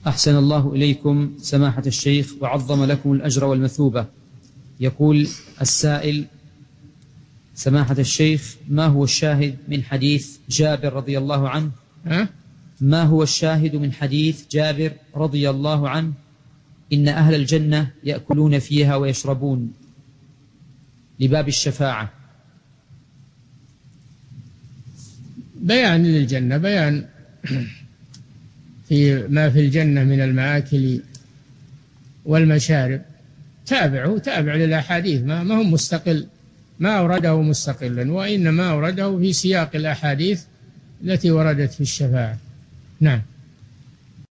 أحسن الله إليكم سماحة الشيخ وعظم لكم الأجر والمثوبة. يقول السائل: سماحة الشيخ، ما هو الشاهد من حديث جابر رضي الله عنه؟ ما هو الشاهد من حديث جابر رضي الله عنه إن أهل الجنة يأكلون فيها ويشربون لباب الشفاعة؟ بيان للجنة، بيان في ما في الجنة من المآكل والمشارب. تابع للأحاديث، ما هو مستقل، ما أورده مستقلا، وإنما أورده في سياق الأحاديث التي وردت في الشفاعة. نعم.